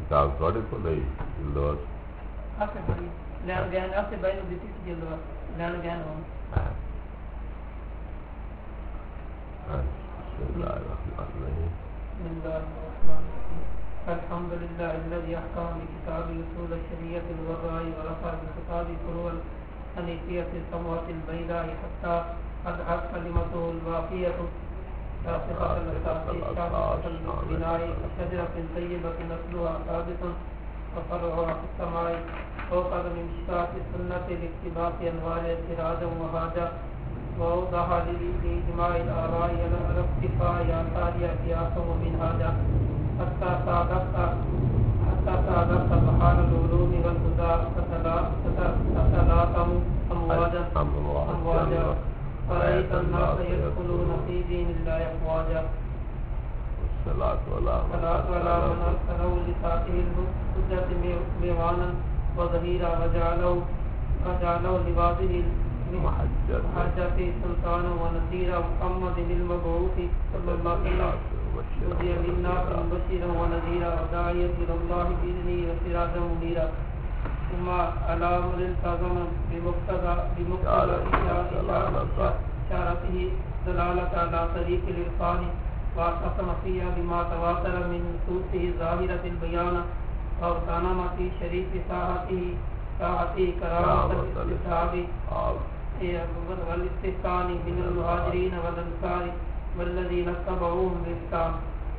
کتاب تھوڑے کو نہیں جلدوز آخر بڑی لین گہن آخر بینو دیتی تھی جلدوز لین گہن ہوں بسم اللہ الرحمن الرحیم بسم اللہ الرحمن الرحیم الحمد للہ الذي احکام بکتاب اصول الشریعت الوضاء ورفع بخطاب فروع الحنیفیت السموات البیضاء حتی اضحت کلمته الباقیت راسخة الأساس شامخة البناء كشجرة طيبة نسلها ثابت وفرعها في السماء وقد من مشكاة السنة لاقتباس أنوار سراجا وهاجا وأوضح لإجماع الآراء على اكتفاء آثار قياسا ومنهاجا حتى صادفت بحار العلوم والهدى تتلاطم أمواجا فرأيت الناس يدخلون في دين الله أفواجا الصلاة على من أرسله لساته الحجة ميوانا وظهيرا وجعله لباسه محجة سلطانا ونذيرا محمد المبعوث صلى الله عليه وسلم هدي للناس مبشرا ونذيرا وداعيا إلى الله بإذنه وسراجا منيرا ثم على من التزم بمقتضى إشارته دلالة على طريق العرفان واعتصم فيها بما تواتر من نصوصه ظاهرة البيان واغتنم في شريف ساعته كرامة الاستشهاد والاستحسان من المهاجرين والأنصار والذين اتبعوهم بإحسان.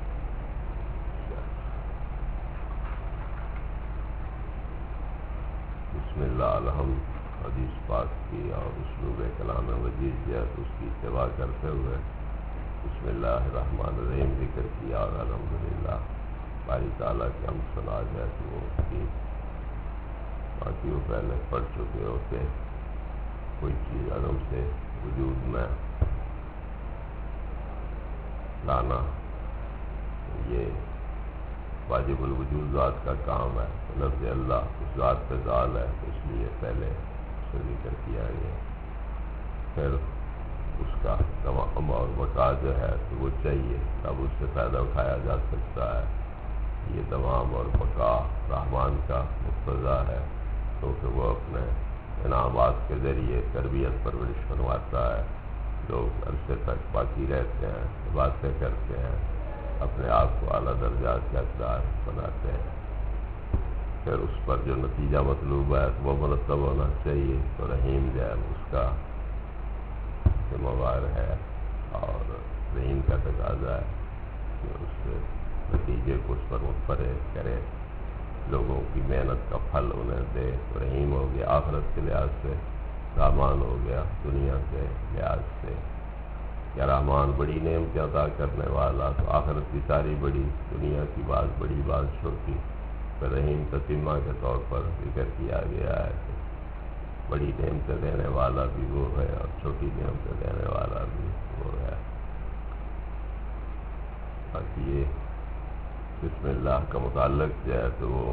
بسم اللہ الحمد حدیث پاک کی اور اسلوب کلام وجیز جو ہے اس کی اتباع کرتے ہوئے بسم اللہ الرحمن الرحیم ذکر کیا اور الحمدللہ باری تعالیٰ کی ہم سنا جائے کہ وہ کی باقی وہ پہلے پڑھ چکے ہوتے کوئی چیز عدم سے وجود میں لانا یہ واجب الوجود ذات کا کام ہے. لفظ اللہ اس ذات پہ ذال ہے اس لیے پہلے اس سے ذکر کیا گیا. پھر اس کا تمام اور بقا جو ہے تو وہ چاہیے تب اس سے فائدہ اٹھایا جا سکتا ہے. یہ تمام اور بقا رحمان کا مقتضا ہے کیونکہ وہ اپنے انعامات کے ذریعے تربیت پرورش فرماتا ہے. لوگ عرصے تک باقی رہتے ہیں, باتیں کرتے ہیں, اپنے آپ کو اعلیٰ درجات کے حقدار بناتے ہیں. پھر اس پر جو نتیجہ مطلوب ہے وہ مرتب ہونا چاہیے. تو رحیم جو ہے اس کا ذمہ وار ہے اور رحیم کا تقاضا ہے کہ اس نتیجے کو اس پر متفرج کرے, لوگوں کی محنت کا پھل انہیں دے. تو رحیم ہو گیا آخرت کے لحاظ سے, رحمان ہو گیا دنیا کے لحاظ سے. یا رحمان بڑی نعمتیں عطا کرنے والا تو آخرت کی ساری بڑی, دنیا کی بات بڑی بات چھوٹی. پھر رحیم تتمہ کے طور پر ذکر کیا گیا ہے کہ بڑی نعمتیں دینے والا بھی وہ ہے اور چھوٹی نعمتیں دینے والا بھی وہ ہے. باقی یہ بسم اللہ کا متعلق جو ہے تو وہ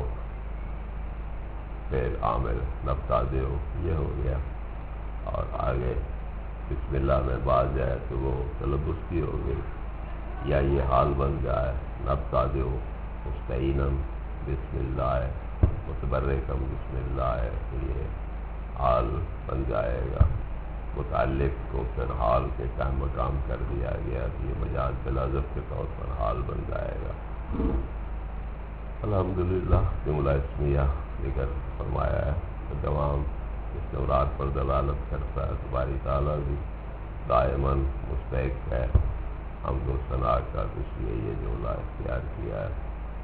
فعل عامل نبتادے ہو یہ ہو گیا, اور آگے بسم اللہ میں بعد جائے تو وہ تلبس کی ہو گئی, یا یہ حال بن جائے نبتادے ہو مستعینم بسم اللہ ہے, متبرکم بسم اللہ ہے, تو یہ حال بن جائے گا. متعلق کو پھر حال کے قائم مقام کر دیا گیا تو یہ مجاز بلاذف کے طور پر حال بن جائے گا. الحمدللہ جملہ اسمیہ ذکر فرمایا ہے کہ تمام اس نورات پر دلالت کرتا ہے. تو باری تعالیٰ بھی دائماً مستحق ہے حمد و ثنا کا, اس لیے یہ جملہ اختیار کیا ہے.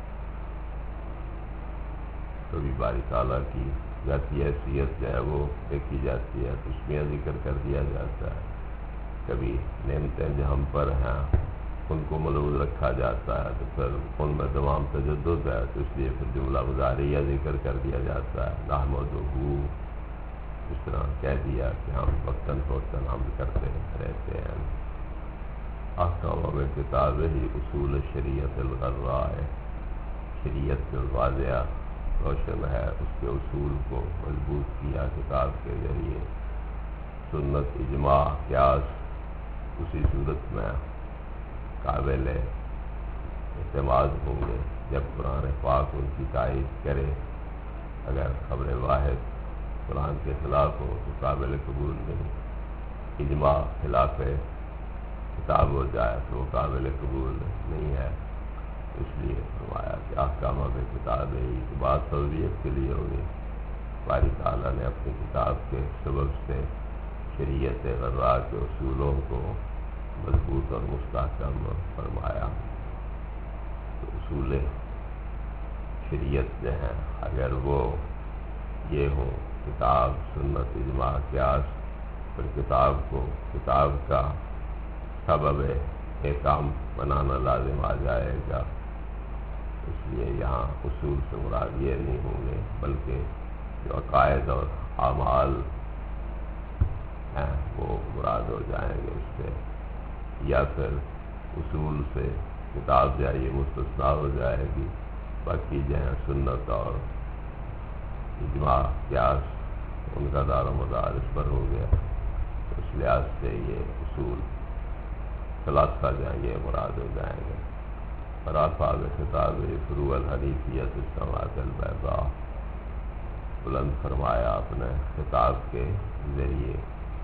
کبھی باری تعالیٰ کی ذاتی حیثیت جو ہے وہ دیکھی جاتی ہے تو اس میں ذکر کر دیا جاتا ہے. کبھی نعمتیں جو ہم پر ہیں ان کو ملحوظ رکھا جاتا ہے تو پھر ان میں تمام تجدد ہے تو اس لیے پھر جملہ مضارعہ ذکر کر دیا جاتا ہے. نحمدہ اس طرح کہہ دیا کہ ہم وقتاً فوقتاً ہم کرتے رہتے ہیں. احکام میں کتاب ہی اصول شریعت الغراء ہے, شریعت کے واضح روشن ہے اس کے اصول کو مضبوط کیا کتاب کے ذریعے. سنت اجماع قیاس اسی صورت میں قابل اعتماد ہوں گے جب قرآن پاک ان کی تائید کرے، اگر خبر واحد قرآن کے خلاف ہو تو قابل قبول نہیں، اجماع خلاف کتاب ہو جائے تو وہ قابل قبول نہیں ہے۔ اس لیے فرمایا کہ احکام کتاب ہے یہ بات تربیت کے لیے ہوگی۔ باری تعالیٰ نے اپنی کتاب کے سبب سے شریعت غراء کے اصولوں کو مضبوط اور مستحکم فرمایا۔ تو اصول شریعت جو ہیں اگر وہ یہ ہو کتاب، سنت، اجماع، قیاس، پھر کتاب کو کتاب کا سبب احکام بنانا لازم آ جائے گا۔ اس لیے یہاں اصول سے مراد یہ نہیں ہوں گے بلکہ جو عقائد اور اعمال ہیں وہ مراد ہو جائیں گے اس سے، یا پھر اصول سے کتاب جو ہے یہ مستثنا ہو جائے گی، باقی جو ہیں سنت اور اجماع، قیاس، ان کا دار و مدار اس پر ہو گیا۔ اس لحاظ سے یہ اصول ثلاثہ جو ہیں یہ مراد ہو جائیں گے۔ فرافاظ خطاب فروع الحنیفیت السماوات البیضاء، بلند فرمایا اپنے خطاب کے ذریعے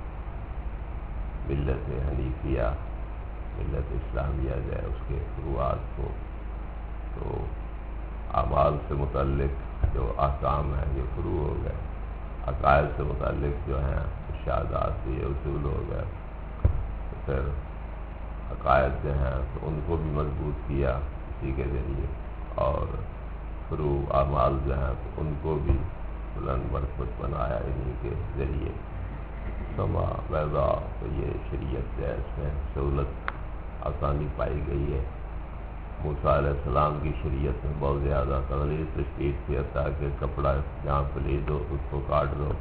ملت حنیفیہ، ملت اسلامیہ جو ہے اس کے فروعات کو۔ تو اعمال سے متعلق جو احکام ہیں یہ فروع ہو گئے، عقائد سے متعلق جو ہیں ارشادات یہ اصول ہو گئے، پھر عقائد جو ہیں تو ان کو بھی مضبوط کیا اسی کے ذریعے، اور فروع اعمال جو ہیں تو ان کو بھی بلند مرتبت بنایا انہی کے ذریعے۔ سما بیضاء، تو یہ شریعت جو ہے اس میں سہولت آسانی پائی گئی ہے۔ موسیٰ علیہ السلام کی شریعت میں بہت زیادہ تغلیظ تشدید تھی، حتیٰ کہ کپڑا جہاں پلید ہو اس کو کاٹ دو،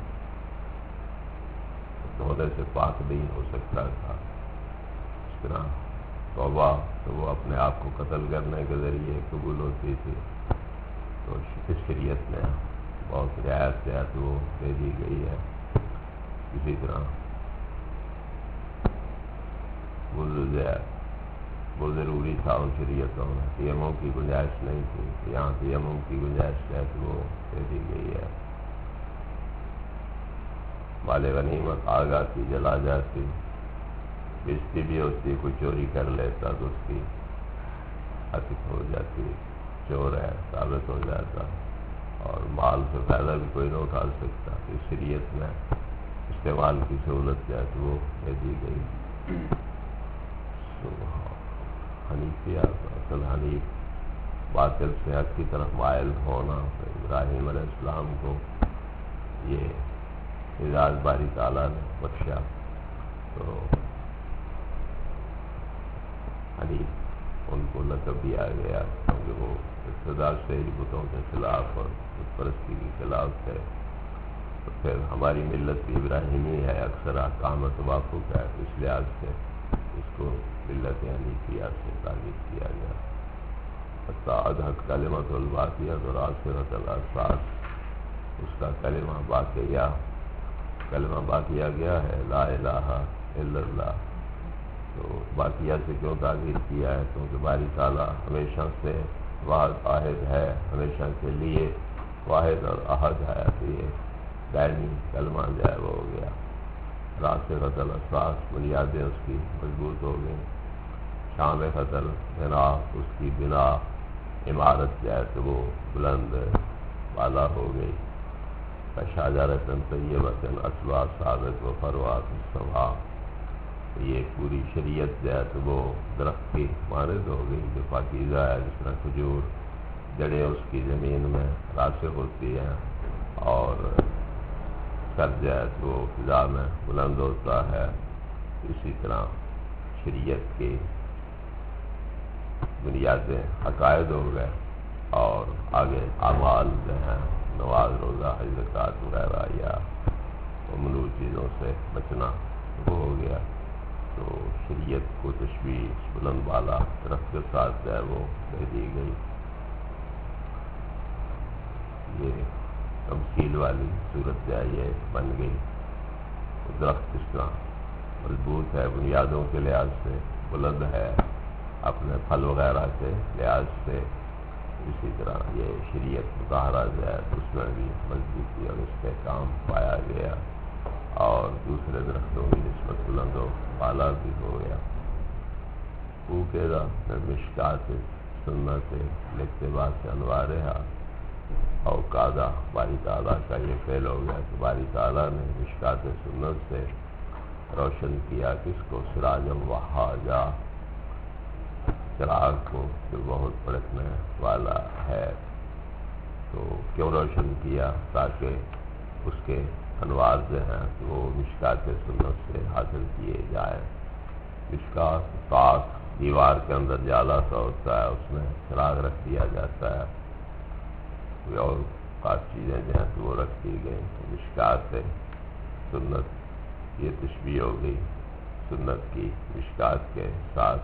دھونے سے پاک نہیں ہو سکتا تھا۔ اس طرح توبہ تو وہ اپنے آپ کو قتل کرنے کے ذریعے قبول ہوتی تھی، تو اس شریعت میں بہت رعایت جو ہے تو وہ دے دی گئی ہے۔ اسی طرح وہ ضروری تھا ان شریعتوں میں، تیمم کی گنجائش نہیں تھی، یہاں تیمم کی گنجائش ہے تو وہ دے دی گئی ہے۔ مال غنیمت آگ آتی جلا جاتی، بیچتی بھی ہوتی، کوئی چوری کر لیتا تو اس کی حقیقت ہو جاتی، چور ہے ثابت ہو جاتا، اور مال سے فائدہ بھی کوئی نہ اٹھا سکتا۔ اس شریعت میں استعمال کی سہولت جو ہے تو وہ دے دی گئی۔ حنیفیہ، اصل حنیف باطل سے حق کی طرف مائل ہونا، ابراہیم علیہ السلام کو یہ اعزاز باری تعالیٰ نے بخشا، تو حنیف ان کو لقب دیا گیا کیونکہ وہ ابتدا سے ہی بتوں کے خلاف اور بت پرستی کے خلاف تھے۔ تو پھر ہماری ملت بھی ابراہیمی ہے، اکثر احکام توافق ہے، اس لحاظ سے اس کو ملت حنیفیہ سے تعبیر کیا گیا۔ حق کلمۃ الباقیۃ راسخۃ الاساس، اس کا کلمہ باقیہ گیا ہے، لا الہ الا اللہ۔ تو باقیہ سے کیوں تعبیر کیا ہے؟ کیونکہ باری تعالیٰ ہمیشہ سے واحد احد ہے، ہمیشہ کے لیے واحد اور احد ہے، تو یہ دائمی کلمہ جو ہے وہ ہو گیا۔ راسخۃ الاساس، بنیادیں اس کی مضبوط ہو گئیں۔ شامخۃ البنا، اس کی بنا عمارت جو ہے تو وہ بلند بالا ہو گئی۔ شجرۃ طیبۃ اصلها ثابت و فروعها فی السماء، یہ پوری شریعت جو ہے تو وہ درخت کی مانند ہو گئی جو پاکیزہ ہے، جس طرح کھجور جڑیں اس کی زمین میں راسخ ہوتی ہیں اور سر جو ہے تو وہ فضا میں بلند ہوتا ہے، اسی طرح شریعت کی بنیادیں عقائد ہو گئے، اور آگے اعمال جو ہیں نماز، روزہ، حج، زکوٰۃ وغیرہ یا ممنوع چیزوں سے بچنا وہ ہو گیا۔ تو شریعت کو تشبیہ بلند بالا درخت کے ساتھ جو ہے وہ دے دی گئی۔ یہ تمثیل والی صورت جو ہے یہ بن گئی۔ درخت کس طرح مضبوط ہے بنیادوں کے لحاظ سے، بلند ہے اپنے پھل وغیرہ کے لحاظ سے، اسی طرح یہ شریعت مطالعہ جو ہے اس میں بھی مضبوطی اور استحکام پایا گیا اور دوسرے درختوں کی نسبت بلند و بالا بھی ہو گیا. مشکات سنت الاقتباس انوارہا اوقادہ باری تعالیٰ کا یہ فعل ہو گیا کہ باری تعالیٰ نے مشکات سنت سے روشن کیا کس کو؟ سراج وہاجا، چراغ کو جو بہت بھڑکنے والا ہے. تو کیوں روشن کیا؟ تاکہ اس کے انوار جو ہیں وہ مشکات سنت سے حاصل کیے جائیں. مشکات پاک دیوار کے اندر جالا سا ہوتا ہے، اس میں چراغ رکھ دیا جاتا ہے، کوئی اور خاص چیزیں جو ہیں تو وہ رکھ دی گئی. مشکات سنت یہ تشبیہ ہو گئی سنت کی مشکات کے ساتھ،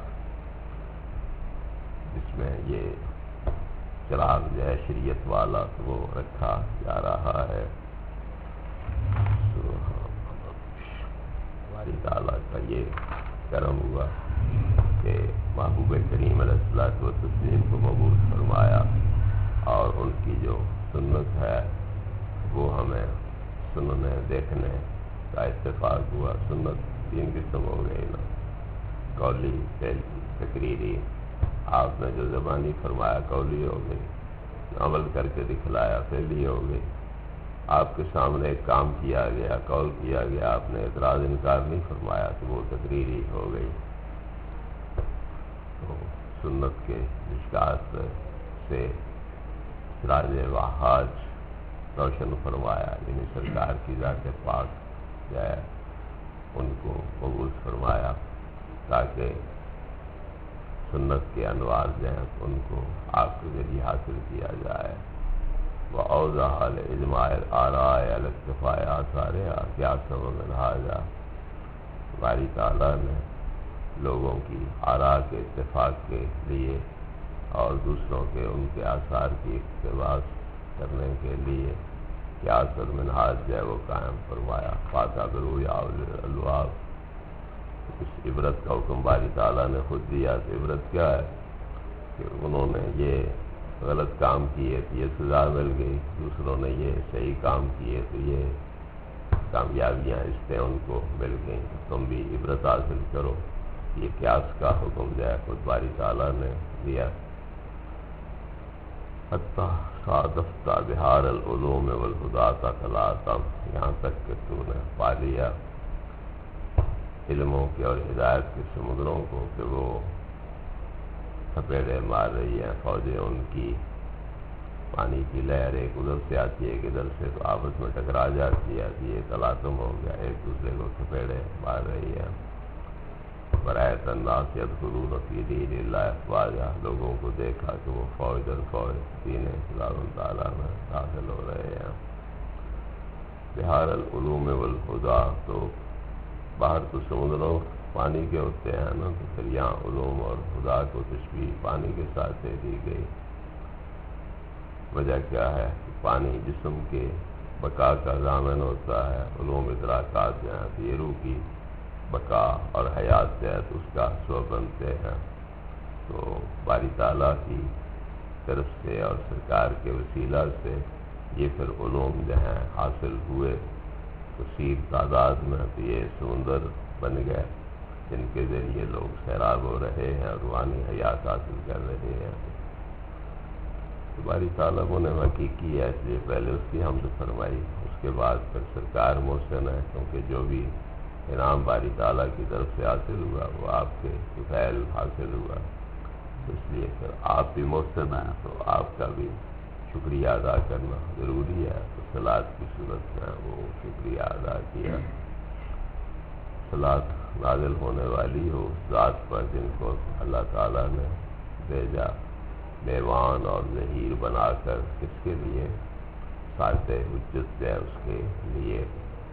جس میں یہ چراغ جو ہے شریعت والا تو وہ رکھا جا رہا ہے. ہماری تعالیٰ کا یہ کرم ہوا کہ محبوب کریم علیہ الصلوۃ والتسلیم کو مبعوث فرمایا اور ان کی جو سنت ہے وہ ہمیں سننے دیکھنے کا اتفاق ہوا. سنت تین قسم ہو گئی نا، قولی، تقریری. آپ نے جو زبانی فرمایا قولی ہو گئی، عمل کر کے دکھلایا فعلی ہو گئی. آپ کے سامنے ایک کام کیا گیا، قول کیا گیا، آپ نے اعتراض انکار نہیں فرمایا تو وہ تقریری ہو گئی. تو سنت کے مشکات سے سراج وہاج روشن فرمایا، یعنی سرکار کی ذات پاک جو ہے ان کو مبعوث فرمایا تاکہ سنت کے انوار جو ہیں ان کو آپ کے ذریعے حاصل کیا جائے. وَأَوْضَحَ لِإِجْمَاعِ الْآرَاءِ عَلَى اكْتِفَاءِ آثَارِهَا قِيَاسًا وَمِنْهَاجًا. باری تعالیٰ نے لوگوں کی آراء کے اتفاق کے لیے اور دوسروں کے ان کے آثار کی اقتباس کرنے کے لیے قیاس اور منہاج جو ہے وہ قائم فرمایا. فَاعْتَبِرُوا يَا أُولِي الْأَلْبَابِ. اس عبرت کا حکم باری تعالیٰ نے خود دیا. تو عبرت کیا ہے کہ انہوں نے یہ غلط کام کیے تو یہ سزا مل گئی، دوسروں نے یہ صحیح کام کیے تو یہ کامیابیاں عزتیں ان کو مل گئیں. تم بھی عبرت حاصل کرو. یہ قیاس کا حکم جو ہے خود باری تعالیٰ نے دیا. حتیٰ صادفت بحار العلوم والہدیٰ ثلاثا، یہاں تک کہ تو نے پا لیا علموں کے اور ہدایت کے سمندروں کو کہ وہ تھپیڑے مار رہی ہیں فوجیں ان کی. پانی کی لہر ایک ادھر سے آتی ہے ایک ادھر سے، تو آپس میں ٹکرا جاتی ہے. یہ تلاطم ہو گیا، ایک دوسرے کو تھپیڑے مار رہی ہے. برایت الناس یدخلون فی دین اللہ افواجا، لوگوں کو دیکھا کہ وہ فوج در فوج دین اللہ تعالیٰ میں داخل ہو رہے ہیں. بحار العلوم والہدیٰ، تو باہر تو سمندروں پانی کے ہوتے ہیں نا، تو پھر یہاں علوم اور خدا کو تشبیہ پانی کے ساتھ دے دی گئی. وجہ کیا ہے کہ پانی جسم کے بقا کا ضامن ہوتا ہے. علوم ادراکات جو ہیں تو یہ روح کی بقا اور حیات سے ہے تو اس کا سبب بنتے ہیں. تو باری تعالیٰ کی طرف سے اور سرکار کے وسیلہ سے یہ پھر علوم جو ہیں حاصل ہوئے کثیر تعداد میں. تو یہ سمندر بن گئے جن کے ذریعے لوگ سیراب ہو رہے ہیں اور روحانی حیات حاصل کر رہے ہیں. باری تعالیٰ کو نے حقیقی ہے، اس لیے پہلے اس کی حمد فرمائی، اس کے بعد پھر سرکار محسن ہے، کیونکہ جو بھی انعام باری تعالیٰ کی طرف سے حاصل ہوا وہ آپ کے فعل حاصل ہوا. اس لیے پھر آپ بھی محسن ہیں تو آپ کا بھی شکریہ ادا کرنا ضروری ہے. تو صلاۃ کی صورت میں وہ شکریہ ادا کیا. صلاۃ نازل ہونے والی ہو ذات پر جن کو اللہ تعالیٰ نے بھیجا میوان اور ظہیر بنا کر. کس کے لیے؟ ساتھ حجت ہے اس کے لیے.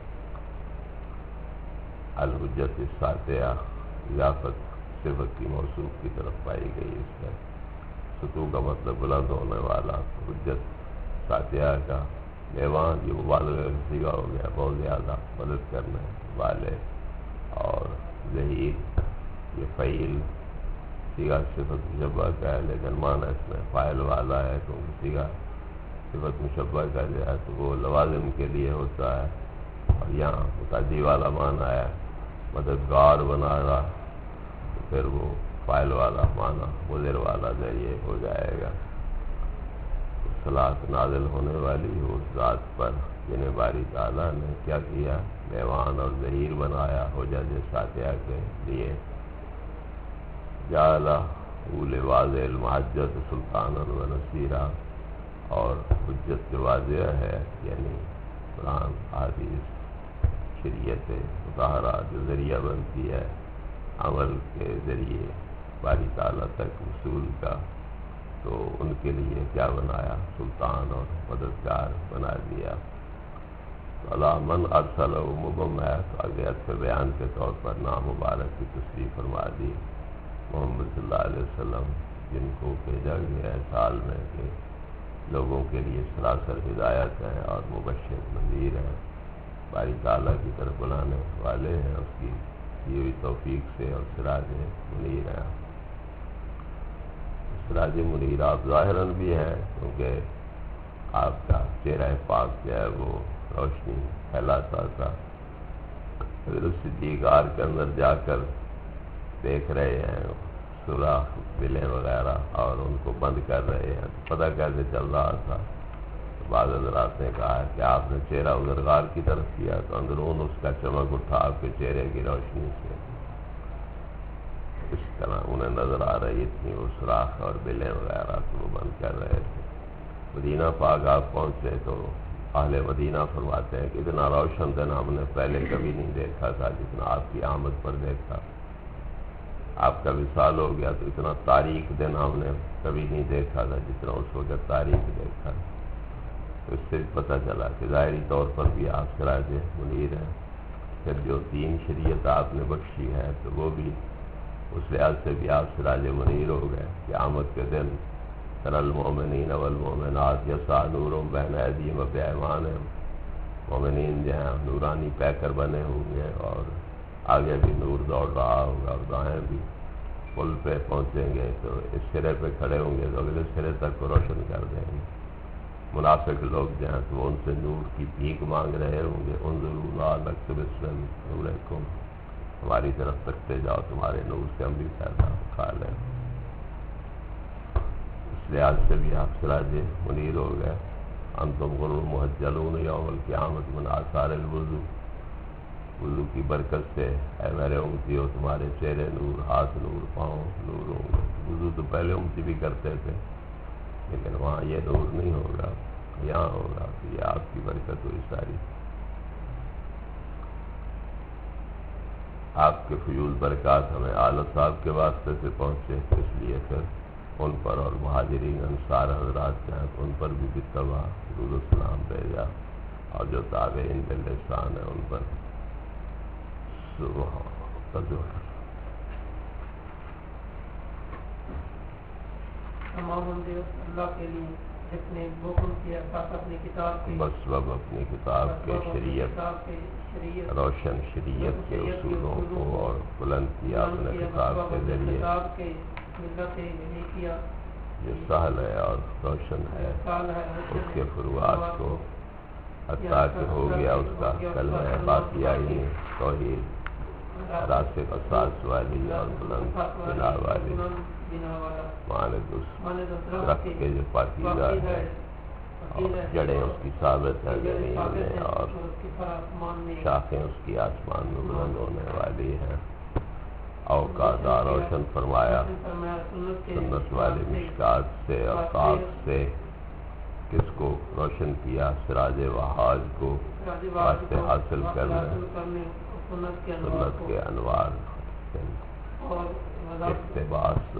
الحجت الساطعہ اضافت صفت کی موصوف کی طرف پائی گئی. اس میں سطوح کا مطلب بلند ہونے والا، حجت ساطعہ کا میوان یہ مبالغہ کا صیغہ ہو گیا، بہت زیادہ مدد کرنے والے. اور ظہیر یہ فعیل سیغہ صفت مشبہ کا ہے، لیکن معنی اس میں فاعل والا ہے، کیونکہ سیغہ صفت مشبہ کا جو ہے تو وہ لوازم کے لیے ہوتا ہے، اور یہاں متعدی والا معنی ہے مددگار بنا رہا، تو پھر وہ فاعل والا معنی مضر والا ذریعے ہو جائے گا۔ صلاۃ نازل ہونے والی ہو اس ذات پر جنہیں باری تعالیٰ نے کیا کیا، میوان اور ظہیر بنایا حجج ساتیہ کے لیے، جعلہ لواضح المحجت سلطانا و نصیرا، اور حجت جو واضح ہے یعنی قرآن حدیث شریعت مطہرہ جو ذریعہ بنتی ہے عمل کے ذریعے باری تعالیٰ تک وصول کا، تو ان کے لیے کیا بنایا، سلطان اور مددگار بنا دیا۔ اللہ من ارسلہ مبم ہے، تو آگے اچھے بیان کے طور پر نام مبارک کی تصریح فرما دی، محمد صلی اللہ علیہ وسلم جن کو بھیجا گیا ہے سال میں کہ لوگوں کے لیے سراسر ہدایت ہے اور مبشر نذیر ہے، باری تعالیٰ کی طرف بلانے والے ہیں اس کی دی ہوئی توفیق سے، اور سراج منیر ہے۔ سراج منیر آپ ظاہراً بھی ہے، کیونکہ آپ کا چہرہ پاک جو ہے وہ روشنی پھیلاتا تھا۔ حضرت صدیق غار کے اندر جا کر دیکھ رہے ہیں سوراخ بلیں وغیرہ اور ان کو بند کر رہے ہیں، پتہ کیسے چل رہا تھا؟ بعض حضرات نے کہا کہ آپ نے چہرہ ادھر غار کی طرف کیا تو اندرون اس کا چمک اٹھا آپ کے چہرے کی روشنی سے، اس طرح انہیں نظر آ رہی تھی وہ سوراخ اور بلیں وغیرہ کو وہ بند کر رہے تھے۔ مدینہ پاک آپ پہنچے تو اہل مدینہ فرماتے ہیں کہ اتنا روشن دن ہم نے پہلے کبھی نہیں دیکھا تھا جتنا آپ کی آمد پر دیکھا، آپ کا وصال ہو گیا تو اتنا تاریک دن ہم نے کبھی نہیں دیکھا تھا جتنا اس وقت تاریک دیکھا۔ تو اس سے پتہ چلا کہ ظاہری طور پر بھی آپ سراج منیر ہیں، پھر جو دین شریعت آپ نے بخشی ہے تو وہ بھی اس لحاظ سے بھی آپ سراج منیر ہو گئے کہ آمد کے دن تری المؤمنین والمؤمنات یسعی نورہم بین ایدیہم وبایمانہم، مومنین جو ہیں نورانی پیکر بنے ہوں گے اور آگے بھی نور دوڑ رہا ہوگا، اور دائیں بھی پل پہ پہنچیں گے تو اس سرے پہ کھڑے ہوں گے تو اگلے سرے تک کو روشن کر دیں گے۔ منافق لوگ جو ہیں تو وہ ان سے نور کی بھیک مانگ رہے ہوں گے، انظروا نقتبس من نورکم، ہماری طرف تکتے جاؤ تمہارے نور سے ہم بھی پیدا کھا لیں۔ اس لحاظ سے بھی آپ سراج منیر ہو گئے۔ انتم غر محجلون یوم القیامت من آثار الوضو، وضو کی برکت سے اے میرے امتی ہو تمہارے چہرے نور، ہاتھ نور، پاؤں نور ہوں گے۔ وضو تو پہلے امتی بھی کرتے تھے لیکن وہاں یہ نور نہیں ہوگا، یہاں ہوگا، تو یہ آپ کی برکت ہوئی ساری۔ آپ کے فیوض برکات ہمیں آل صاحب کے واسطے سے پہنچے، تو اس لیے پھر ان پر اور مہاجرین انصار حضرات جو ہیں ان پر بھی بالتبع درود و سلام بھیجا، اور جو تابعین باللسان ہیں ان پر تمام اللہ کے لیے جس نے حکم کیا ساتھ اپنی کتاب کے بس وب اپنی کتاب کے شریعت روشن شریعت کے اصولوں کو اور بلند کیا اپنے کتاب کے ذریعے، جو سہل ہے اور روشن ہے اس کے فروعات کو، حتیٰ کہ ہو گیا اس کا کلمہ باقیائی توحید راسخ اساس والی اور بلند بنا والی، مانند اس درخت کے جو پاکیزہ ہے اور جڑیں اس کی ثابت ہیں زمین میں، اور شاخیں اس کی آسمان میں بلند ہونے والی ہیں۔ اوقات روشن فرمایا سنت والی مشکات سے اور طاق سے، کس کو روشن کیا؟ سراج وہاج کو، واسطے حاصل کرنے سنت کے انوار، اقتباس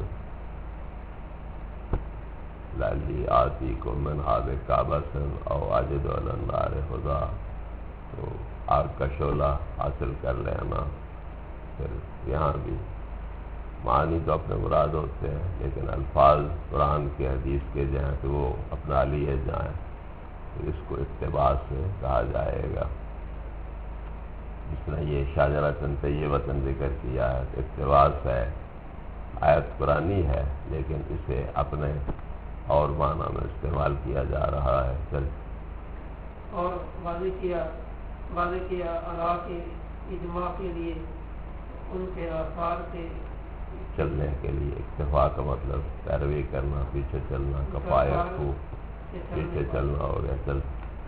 لالی آتی کو من آب کعبہ سن او عاجد النار خدا، تو آگ کا شعلہ حاصل کر لینا۔ پھر یہاں بھی معنی تو اپنے مراد ہوتے ہیں لیکن الفاظ قرآن کے حدیث کے جو ہیں تو وہ اپنا لیے جائیں، تو اس کو اقتباس سے کہا جائے گا۔ جس نے یہ شاجرۃ طیبۃ ذکر کیا ہے، اقتباس ہے آیت قرآنی ہے لیکن اسے اپنے اور معنی میں استعمال کیا جا رہا ہے. چل اور واضح کیا اللہ کے اجماع کے لیے ان کے آثار سے چلنے کے لیے اکتفا کا مطلب پیروی کرنا، پیچھے چلنا، کفایت کو پیچھے چلنا ہو گیا. چل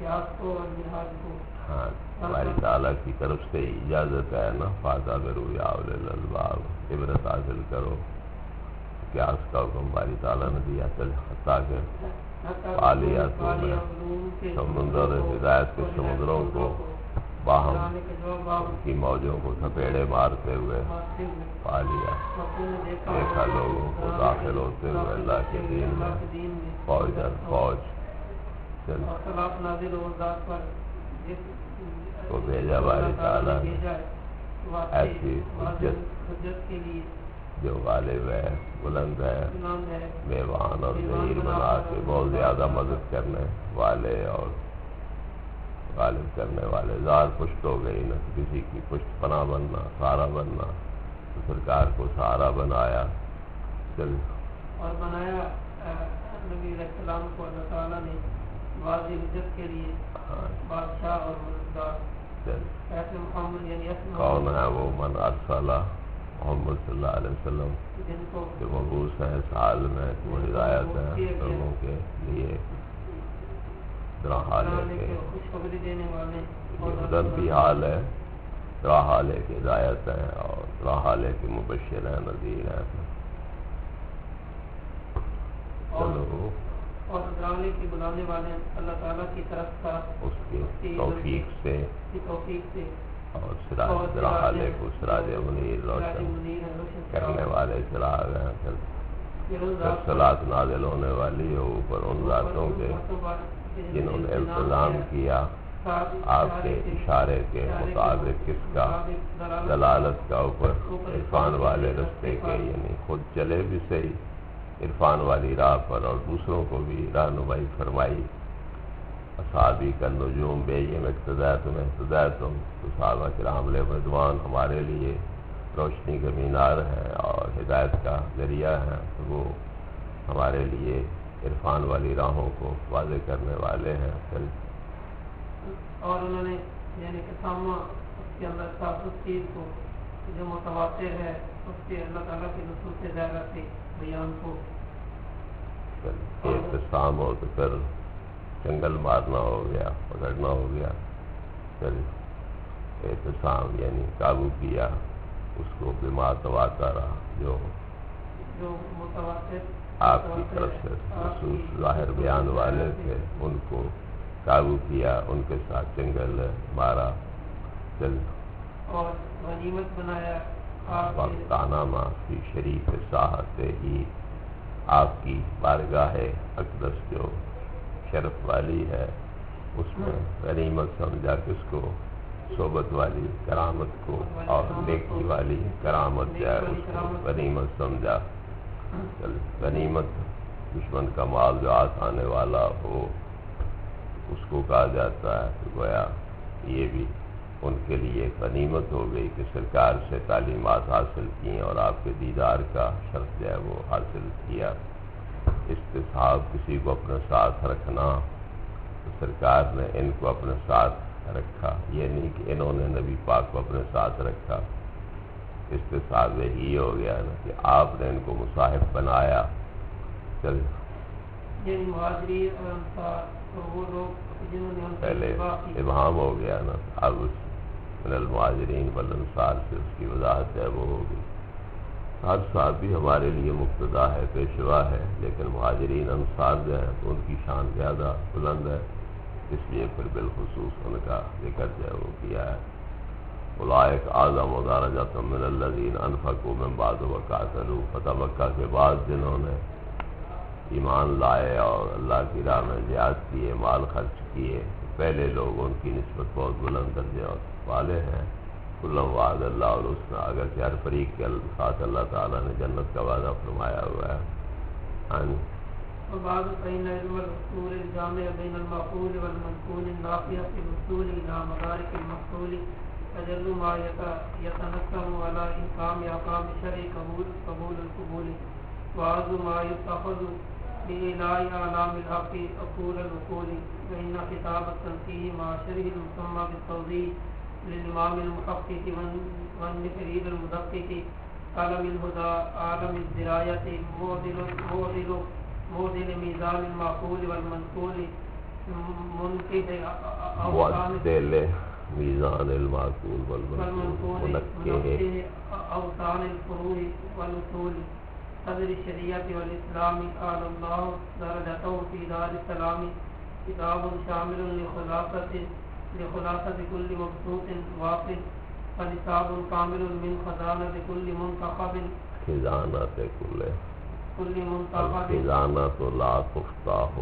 ہاں ہماری تعالیٰ کی طرف سے اجازت ہے نا، فاعتبروا یا اولي الالباب، عبرت حاصل کرو. قیاس کا حکم باری تعالیٰ نے دیا. چل حتیٰ کہ فعالیات میں سمندر ہدایت کے سمندروں کو باہم ان کی موجوں کو تھپیڑے مارتے ہوئے پا لیا. دیکھا لوگوں کو داخل ہوتے ہوئے اللہ کے دین میں فوج در فوج. چل تو بھیجا باری تعالیٰ نے ایسی حجت جو غالب ہے، بلند ہے، میوان اور ظہیر بنا کے بہت زیادہ مدد کرنے والے اور غالب کرنے والے. زار پشت ہو گئی نہ کسی کی پشت پناہ بننا، سہارا بننا، تو سرکار کو سہارا بنایا. چل اور بنایا نبی علیہ السلام کو اللہ تعالیٰ نے واضح حجت کے لیے بادشاہ اور مددگار. کون ہے وہ؟ من ارسلہ محمد صلی اللہ علیہ وسلم جو مبعوث ہیں اس حال میں وہ ہدایت ہے لوگوں کے لیے. حال ہے ادھر بھی حال ہے، حال ہے کہ ہدایت ہے اور حال ہے کہ مبشر ہے، نذیر ہے. چلو اور ڈرانے کی بلانے والے اللہ تعالیٰ کی طرف کا اس کی توفیق سے اور سراج حالے کو سراج منیر روشن کرنے والے چراغ ہیں. جب صلاۃ نازل ہونے والی ہو اوپر ان ذاتوں کے جنہوں نے التزام کیا آپ کے اشارے کے مطابق کس کا؟ دلالت کا اوپر عرفان والے رستے کے، یعنی خود چلے بھی صحیح عرفان والی راہ پر اور دوسروں کو بھی رہنمائی فرمائی. اصحابی کا نجوم بیم اقتدیتم اہتدیتم، تو صحابہ کرام رضوان ہمارے لیے روشنی کے مینار ہیں اور ہدایت کا ذریعہ ہیں. وہ ہمارے لیے عرفان والی راہوں کو واضح کرنے والے ہیں. اور انہوں نے یعنی کہ سامنا اس کے اندر صاف اس چیز کو جو متواتر ہے اس کے اللہ تعالیٰ کے نصوص سے زیادہ سے بیان کو اعتصام ہو تو پھر جنگل مارنا ہو گیا، پکڑنا ہو گیا. پھر اعتصام یعنی قابو کیا اس کو بما تواتر جو متواتر آپ کی طرف سے نصوص ظاہر بیان والے تھے ان کو قابو کیا، ان کے ساتھ جنگل مارا. چل اور غنیمت بنایا وقتانہ ما فی شریف ساحت ہی، آپ کی بارگاہ اقدس جو شرف والی ہے اس میں غنیمت سمجھا کس کو؟ صحبت والی کرامت کو، اور نیکی والی کرامت جو ہے اس کو غنیمت سمجھا. غنیمت دشمن کا مال جو آنے والا ہو اس کو کہا جاتا ہے. تو گویا یہ بھی ان کے لیے غنیمت ہو گئی کہ سرکار سے تعلیمات حاصل کی اور آپ کے دیدار کا شرف جو ہے وہ حاصل کیا. استصحاب کسی کو اپنے ساتھ رکھنا، تو سرکار نے ان کو اپنے ساتھ رکھا. یہ نہیں کہ انہوں نے نبی پاک کو اپنے ساتھ رکھا. استصحاب ہی ہو گیا نا کہ آپ نے ان کو مصاحب بنایا. چل یعنی مہاجرین اور انصار وہ لوگ جنہوں نے پہلے ابہام ہو گیا نا، اب من المہاجرین والانصار سے اس کی وضاحت ہے وہ ہوگی. ہر صحابی ہمارے لیے مقتدا ہے، پیشوا ہے، لیکن مہاجرین انصار جو ہیں تو ان کی شان زیادہ بلند ہے، اس لیے پھر بالخصوص ان کا ذکر جو ہے وہ کیا ہے. اولئک اعظم درجۃ من الذین انفقوا من بعد وقاتلوا، فتح مکہ کے بعد جنہوں نے ایمان لائے اور اللہ کی راہ میں جہاد کیے، مال خرچ کیے، پہلے لوگ ان کی نسبت بہت بلند درجے والے ہیں. کلم وعد اللہ الحسنی، اگرچہ ہر فریق کے ساتھ اللہ تعالیٰ نے جنت کا وعدہ فرمایا ہوا ہے. وبعد فإن علم الأصول الجامع بين المعقول والمنقول النافع في الوصول إلى مدارك المحصول أجل ما يتنكر على إنكام أحكام الشرع قبول القبول وأعظم ما يتخذ لإعلاء أعلام الحق أقول الوقول وإن كتاب التنزيه مع شرح المسمى بالتوضيح للإمام المحقق والنفريد المدقق عالم الهدى عالم الدراية معدل ميزان المعقول والمنقول منقذ ميزان المعقول والمنقول منقذ أوطان الفروع والأصول صدر الشریعت والاسلام قال اللہ درجته في دار السلام کتاب شامل لخلاصة كل مبسوط واقف فنصاب کامل من خزانة كل منتخب خزانة كل منتخب الخزانة لا تفتح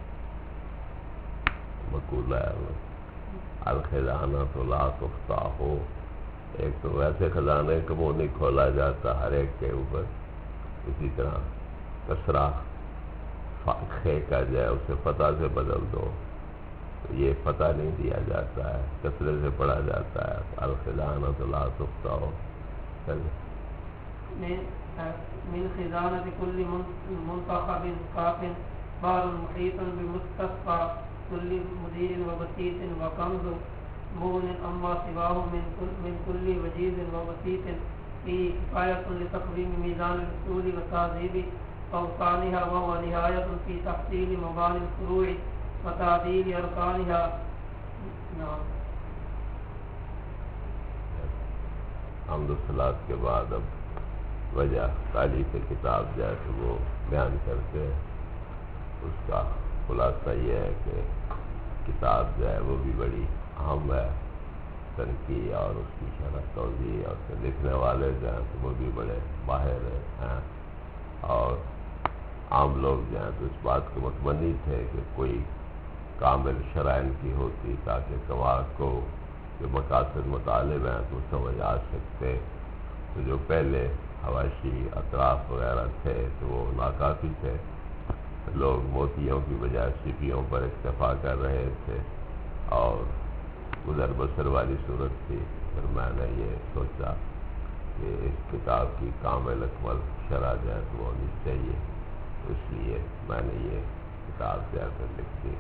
مقولہ ہے الخزانة لا تفتح ایک تو ویسے خزانے کو وہ نہیں کھولا جاتا ہر ایک کے اوپر، اسی طرح کسرہ خے کا جائے اسے فتح سے بدل دو تو یہ فتح نہیں دیا جاتا ہے، کسرے سے پڑھا جاتا ہے الخزانۃ لا تفتح من خزانة كل منتخب قاف بار محيط بمستسقى كل مدير وبسيط وكنز مغن أما سواه من كل وجيز وبسيط في كفاية لتقويم ميزان الأصول وتهذيب أوطانها وهو نهاية في تحصيل مباني الفروع وتعديل أركانها. نعم. حمد و صلاۃ کے بعد اب وجہ تالیف کتاب جو ہے تو وہ بیان کرتے ہیں. اس کا خلاصہ یہ ہے کہ کتاب جو ہے وہ بھی بڑی اہم ہے، تنقیح اور اس کی شرح توضیح اور اس کے لکھنے والے جو ہیں تو وہ بھی بڑے ماہر ہیں، اور عام لوگ جو ہیں تو اس بات کو متمنی تھے کہ کوئی کامل شرح ان کی ہوتی تاکہ کمال کو جو مقاصد مطالب ہیں تو سمجھ آ سکتے. تو جو پہلے حواشی اطراف وغیرہ تھے تو وہ ناکافی تھے، لوگ موتیوں کی بجائے سپیوں پر اکتفا کر رہے تھے اور گزر بسر والی صورت تھی. پھر میں نے یہ سوچا کہ اس کتاب کی کامل اکمل شرح جو ہے تو ہونی چاہیے، اس لیے میں نے یہ کتاب جو ہے لکھ دی.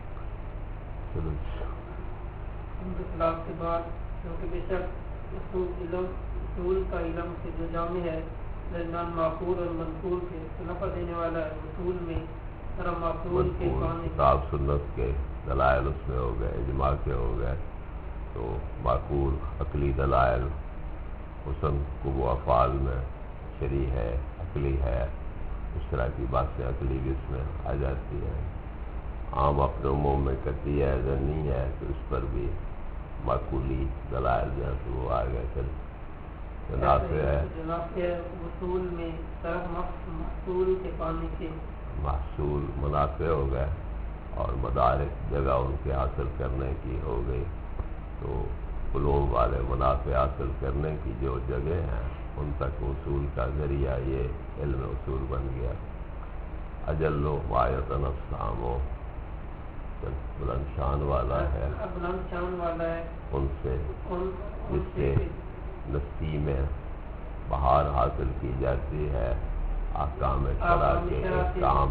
انقلاب کے بعد کیونکہ بے شک اصول کا علم سے جو جامع ہے درمیان معقول اور منقول کے نفع دینے والا ہے. اصول میں معقول کے کتاب سنت کے دلائل اس میں ہو گئے، اجماع کے ہو گئے، تو معقول عقلی دلائل حسن کو وہ افعال میں شرعی ہے، عقلی ہے، اس طرح کی باتیں عقلی بھی اس میں آ جاتی ہیں. عام اپنے عموم میں قطعی ہے، ظنی ہے، تو اس پر بھی معقولی دلائل جو ہے تو وہ آ گئے. پھر نافع ہے، اصول میں طرف محصول کے پانے کے محصول منافع ہو گئے اور مدارک جگہ ان کے حاصل کرنے کی ہو گئی. تو علوم والے منافع حاصل کرنے کی جو جگہ ہیں ان تک اصول کا ذریعہ یہ علم اصول بن گیا. اجل و مایتن افسامو بلند شان والا ہے، بلند شان والا ہے ان سے جس سے نسیم بہار حاصل کی جاتی ہے احکام شرع کے احکام،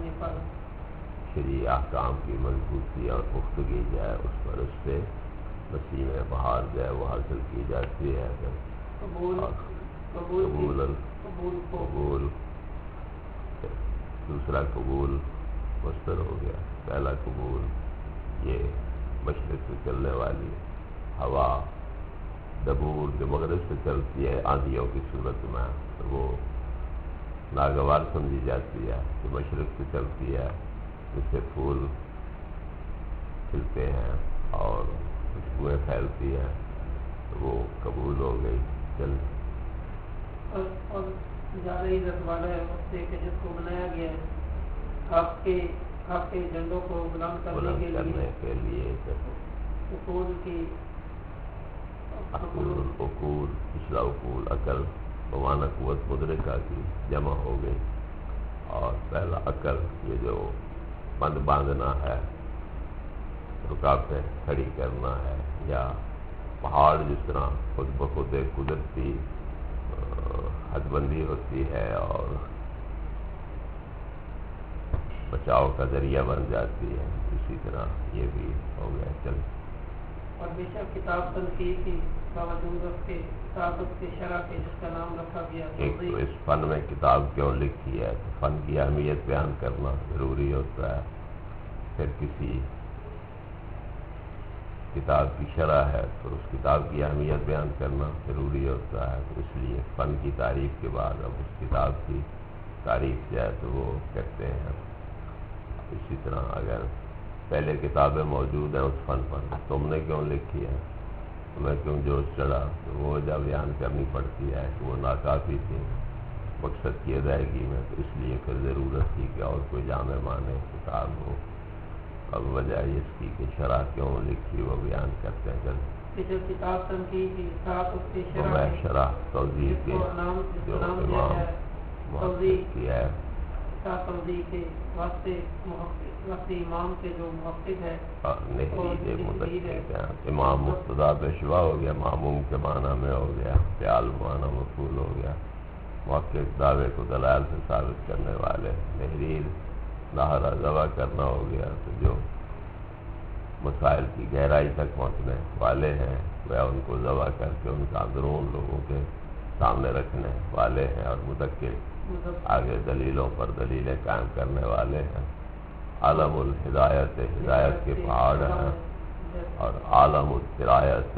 شرعی احکام کی مضبوطی اور پختگی جو ہے اس پر اس سے نسیم بہار جو ہے وہ حاصل کی جاتی ہے. قبول دوسرا قبول مستر ہو گیا. پہلا قبول یہ مشرق سے چلنے والی ہوا دبور جو مغرب سے چلتی ہے آندھیوں کی صورت میں تو وہ ناگوار سمجھی جاتی ہے کہ مشرق سے چلتی ہے، اس سے پھول کھلتے ہیں اور خوشبوئیں پھیلتی ہیں تو وہ قبول ہو گئی. چل اور زیادہ عزت والا ہے اس سے کہ جس کو بنایا گیا ہے آپ کے جھنڈوں کو بلند کرنے کے لیے اصول کی اقول پچھلا اقول عقل بمعنی قوت مدرکہ کی جمع ہو گئی. اور پہلا عقل یہ جو بند باندھنا ہے، رکاوٹیں کھڑی کرنا ہے یا پہاڑ جس طرح خود بخود ایک قدرتی حد بندی ہوتی ہے اور بچاؤ کا ذریعہ بن جاتی ہے، اسی طرح یہ بھی ہو گیا چل۔ اور بے شک کتاب تنقید کی باوجود اس کے طاقت کے شرح کے جس کا نام رکھا گیا، ایک تو اس فن میں کتاب کیوں لکھی ہے، تو فن کی اہمیت بیان کرنا ضروری ہوتا ہے، پھر کسی کتاب کی شرح ہے تو اس کتاب کی اہمیت بیان کرنا ضروری ہوتا ہے، تو اس لیے فن کی تعریف کے بعد اب اس کتاب کی تعریف جو ہے تو وہ کرتے ہیں۔ اسی طرح اگر پہلے کتابیں موجود ہیں اس فن پر، تم نے کیوں لکھی ہے، تمہیں کیوں جوش چڑھا، تو وہ جب بیان کرنی پڑتی ہے کہ وہ ناکافی تھی مقصد کی ادائیگی میں، تو اس لیے پھر ضرورت تھی کہ اور کوئی جامع معنی کتاب ہو۔ اب وجہ اس کی کہ شرح کیوں لکھی وہ بیان کرتے ہیں۔ جو کتاب تنقید کی طاقت کے تو میں شرح توضیح کے جو امام محقق کی ہے، توضیح کے واسطے امام کے جو محقق ہے نہیں متحد ہے، امام مقتدا پیشوا ہو گیا، معموم کے معنی میں ہو گیا، فعال معنی مفعول ہو گیا، محقق دعوے کو دلائل سے ثابت کرنے والے، تحریر ظاہرہ ذبح کرنا ہو گیا، تو جو مسائل کی گہرائی تک پہنچنے والے ہیں وہ ان کو ذبح کر کے ان کا اندرون لوگوں کے سامنے رکھنے والے ہیں، اور مدکر آگے دلیلوں پر دلیلیں قائم کرنے والے ہیں۔ عالم الہدایت ہدایت کے پہاڑ ہیں، اور عالم الدرایت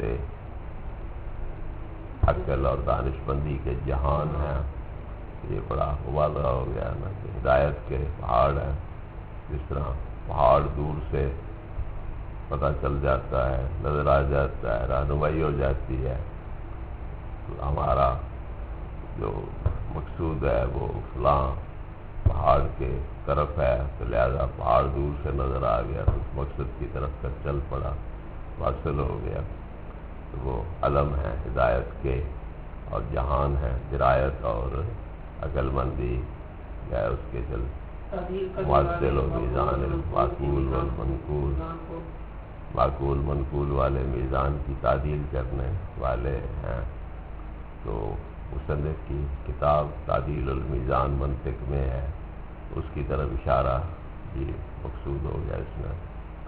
عقل اور دانش مندی کے جہان ہیں۔ یہ بڑا واضح ہو گیا نا کہ ہدایت کے پہاڑ ہیں، جس طرح پہاڑ دور سے پتہ چل جاتا ہے، نظر آ جاتا ہے، رہنمائی ہو جاتی ہے، تو ہمارا جو مقصود ہے وہ فلاں پہاڑ کے طرف ہے، تو لہذا پہاڑ دور سے نظر آ گیا، تو اس مقصد کی طرف کا چل پڑا، واصل ہو گیا۔ تو وہ علم ہے ہدایت کے، اور جہان ہے درایت اور عقل مندی ہے اس کے چل معدل و میزان المعقول والمنقول، معقول منقول والے میزان کی تعدیل کرنے والے ہیں۔ تو مصنف کی کتاب تعدیل المیزان منطق میں ہے، اس کی طرف اشارہ بھی مقصود ہو گیا اس میں۔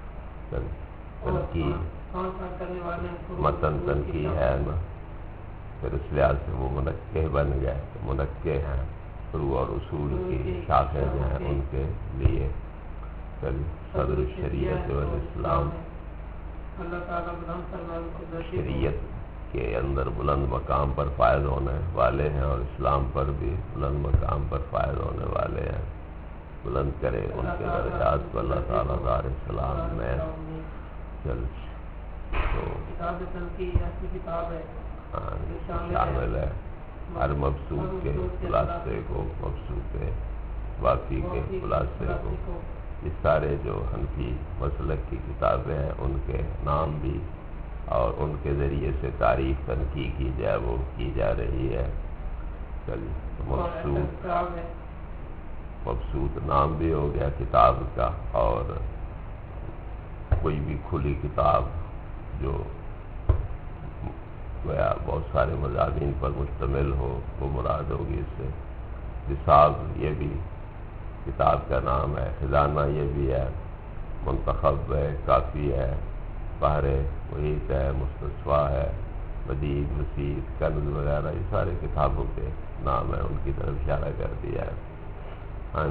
تنقید متن تنقید ہے نا، پھر اس لحاظ سے وہ منقح بن گئے، منقح ہیں، فروع اور اصول کی شاخیں جو ہیں ان کے لیے۔ صدر الشریعت والاسلام، شریعت کے اندر بلند مقام پر فائز ہونے والے ہیں، اور اسلام پر بھی بلند مقام پر فائز ہونے والے ہیں۔ بلند کرے ان کے درجات کو اللہ تعالیٰ دار السلام میں۔ چل تو شامل ہے ہر مبسوط کے خلاصے کو، مبسوط واقعی کے خلاصے کو، یہ سارے جو حنفی مسلک کی کتابیں ہیں ان کے نام بھی اور ان کے ذریعے سے تعریف تنقید کی جائے وہ کی جا رہی ہے۔ مبسوط نام بھی ہو گیا کتاب کا، اور کوئی بھی کھلی کتاب جو گویا بہت سارے مضامین پر مشتمل ہو وہ مراد ہوگی اس سے۔ نصاب یہ بھی کتاب کا نام ہے، خزانہ یہ بھی ہے، منتخب ہے، کافی ہے، بحر محیط ہے، مستصفیٰ ہے، مزید مسید، کنز وغیرہ، یہ سارے کتابوں کے نام ہیں، ان کی طرف اشارہ کر دیا ہے۔ ہاں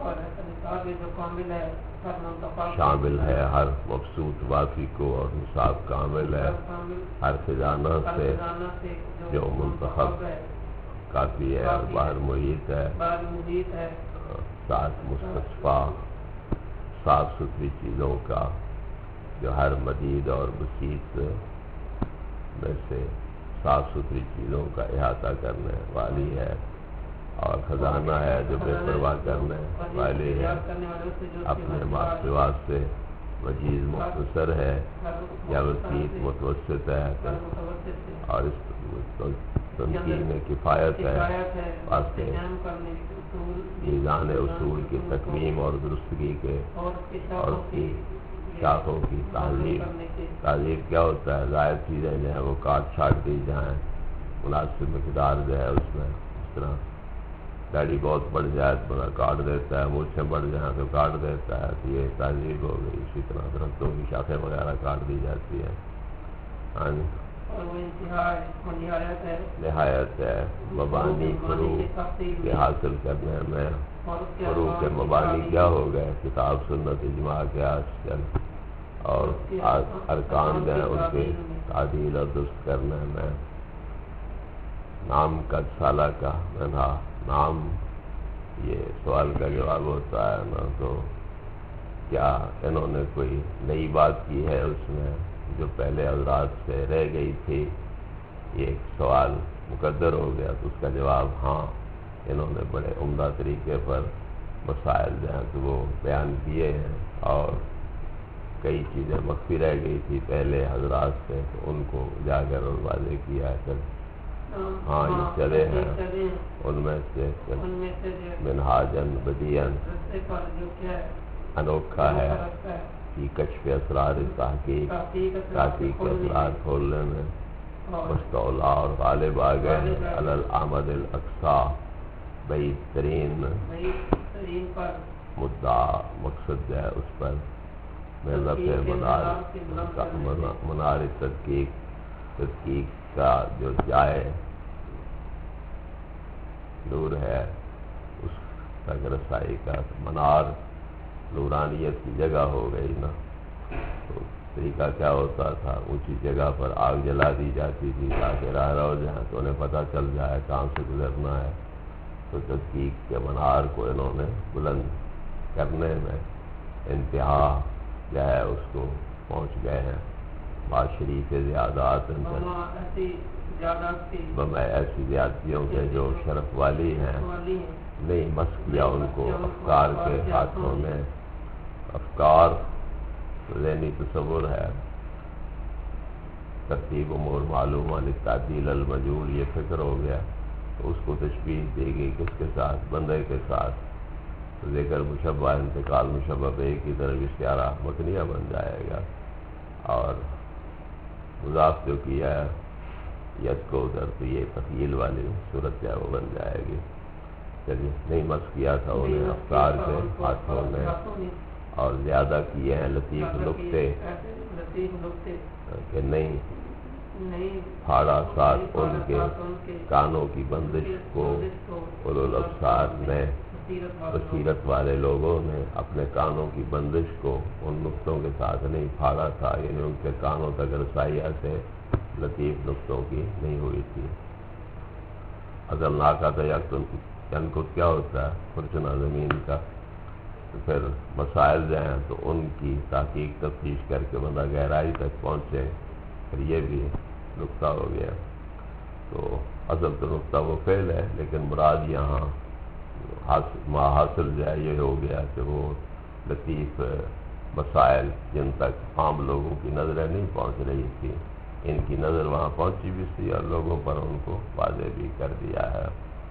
شامل ہے ہر مبسوط واقعی کو، اور نصاب کامل ہے ہر خزانہ سے جو منتخب کافی ہے، اور باہر محیط ہے، ساتھ مستصفیٰ صاف ستھری چیزوں کا جو ہر مزید اور بسیط میں سے صاف ستھری چیزوں کا احاطہ کرنے والی ہے، اور خزانہ ہے جو بے پرواہ کرنے والی ہے، اپنے مقصد سے وجیز مختصر ہے یا وسیط متوسط ہے، اور اس تنقید میں کفایت ہے واسطے میزان اصول کی تکمیم اور درستگی کے، اور کی شاخوں کی تعلیم کیا ہوتا ہے؟ ظاہر چیزیں جو ہیں وہ کاٹ چھاٹ دی جائیں، مناسب مقدار جو ہے اس میں، اس طرح داڑھی بہت بڑھ جائے تو بڑا کاٹ دیتا ہے، مونچھیں بڑھ جائیں تو کاٹ دیتا ہے، تو یہ تعلیم ہو گئی۔ اسی طرح درختوں کی شاخیں وغیرہ کاٹ دی جاتی ہیں۔ ہاں جی، نہایت ہے مبانی فروغ کے حاصل کرنے میں۔ فروغ کے مبانی کیا ہو گئے؟ کتاب، سنت، اجماع، قیاس اور ارکان جو ہیں ان کے تعدیل اور درست کرنے میں۔ نام کا سالہ کا منہا، نام یہ سوال کا جواب ہوتا ہے نا، تو کیا انہوں نے کوئی نئی بات کی ہے اس میں جو پہلے حضرات سے رہ گئی تھی؟ یہ ایک سوال مقدر ہو گیا، تو اس کا جواب ہاں، انہوں نے بڑے عمدہ طریقے پر مسائل جو ہیں تو وہ بیان کیے ہیں، اور کئی چیزیں مخفی رہ گئی تھی پہلے حضرات سے، تو ان کو اجاگر اور واضح کیا ہے۔ ہاں یہ چلے ہیں ان میں سے منہاجن بدین انوکھا ہے کہ کشف اسرار تحقیق کے اسرار کھولنے میں مستولا اور غالب آ گئے ہیں علی العمد الاقصی، بعید ترین مدعا مقصد جو ہے اس پر منار تحقیق کا جو جائے نور ہے اس تک رسائی کا منار نورانیت کی جگہ ہو گئی نا۔ تو طریقہ کیا ہوتا تھا؟ اونچی جگہ پر آگ جلا دی جاتی تھی تاکہ راہ رو جائیں تو انہیں پتہ چل جائے کہاں سے گزرنا ہے۔ تو تحقیق کے منار کو انہوں نے بلند کرنے میں انتہا جو ہے اس کو پہنچ گئے ہیں۔ معاشری کے زیادات ایسی زیادتیوں کے جو شرف والی ہیں، نہیں مس کیا ان کو افکار کے ہاتھوں میں۔ افکار ذہنی تصور ہے، ترتیب امور معلوم للتعدیل المجہول، یہ فکر ہو گیا، تو اس کو تشبیہ دی گئی کس کے ساتھ؟ بندے کے ساتھ۔ ذکر مشبہ، انتقال مشبہ ایک کی طرف اشارہ مکنیہ بن جائے گا، اور مضاف جو کیا ہے ید کو ادھر، تو یہ تخیل والی صورت ہے وہ بن جائے گی۔ چلیے، نہیں مس کیا تھا انہیں افکار کے ہاتھوں میں، اور زیادہ کیے ہیں لطیف نکتے کہ نہیں پھاڑا ساتھ ان کے کانوں کی بندش کو اولو الابصار نے، بصیرت والے لوگوں نے اپنے کانوں کی بندش کو ان نقطوں کے ساتھ نہیں پھاڑا تھا، یعنی ان کے کانوں تک رسائی ایسے لطیف نقطوں کی نہیں ہوئی تھی۔ اصل ناکا تھا ینکت کیا ہوتا ہے؟ خرچنا زمین کا۔ تو پھر مسائل جو ہیں تو ان کی تحقیق تفتیش کر کے بندہ گہرائی تک پہنچے، پھر یہ بھی نقطہ ہو گیا۔ تو اصل تو نقطہ وہ فعل ہے، لیکن مراد یہاں حاصل جو ہے یہ ہو گیا کہ وہ لطیف مسائل جن تک عام لوگوں کی نظریں نہیں پہنچ رہی تھی، ان کی نظر وہاں پہنچی بھی تھی اور لوگوں پر ان کو واضح بھی کر دیا ہے۔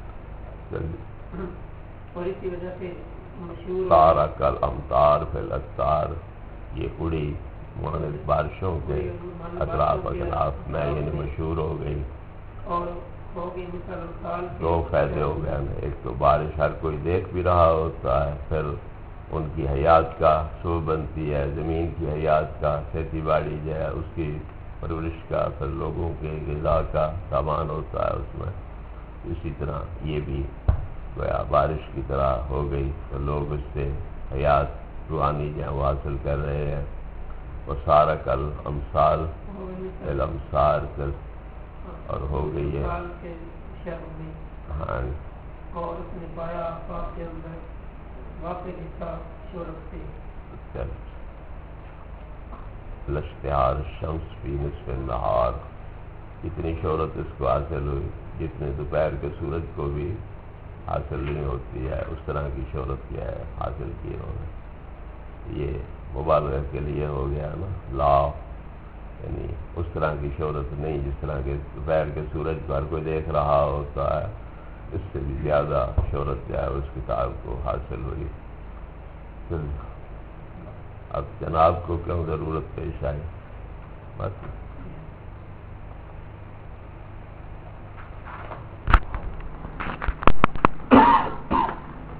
اور اسی وجہ سے تارا کل امتار فی الاقطار، یہ اڑی مانند بارشوں کے اطراف اطراف میں، یعنی مشہور ہو گئی۔ اور ہوگی مثال سال دو فائدے ہو گئے ہیں، ایک تو بارش ہر کوئی دیکھ بھی رہا ہوتا ہے، پھر ان کی حیات کا سبب بنتی ہے، زمین کی حیات کا، کھیتی باڑی جو ہے اس کی پرورش کا، پھر لوگوں کے غذا کا سامان ہوتا ہے اس میں۔ اسی طرح یہ بھی گویا بارش کی طرح ہو گئی، تو لوگ اس سے حیات روحانی جو ہے وہ حاصل کر رہے ہیں۔ اور سارا کل امثال الامثار اور ہو گئی ہے۔ ہاں، اور اس نے پایا آفاق کے اندر واقع حصہ شہرت سے الاشتہار الشمس فی نصف النہار، اتنی شہرت اس کو حاصل ہوئی جتنے دوپہر کے سورج کو بھی حاصل نہیں ہوتی ہے، اس طرح کی شہرت کیا ہے حاصل کی انہوں نے۔ یہ مبالغہ کے لیے ہو گیا نا، لا یعنی اس طرح کی شہرت نہیں جس طرح کے دوپہر کے سورج کو ہر کوئی دیکھ رہا ہوتا ہے، اس سے بھی زیادہ شہرت جو ہے اس کتاب کو حاصل ہوئی۔ اب جناب کو کیوں ضرورت پیش آئی؟ بس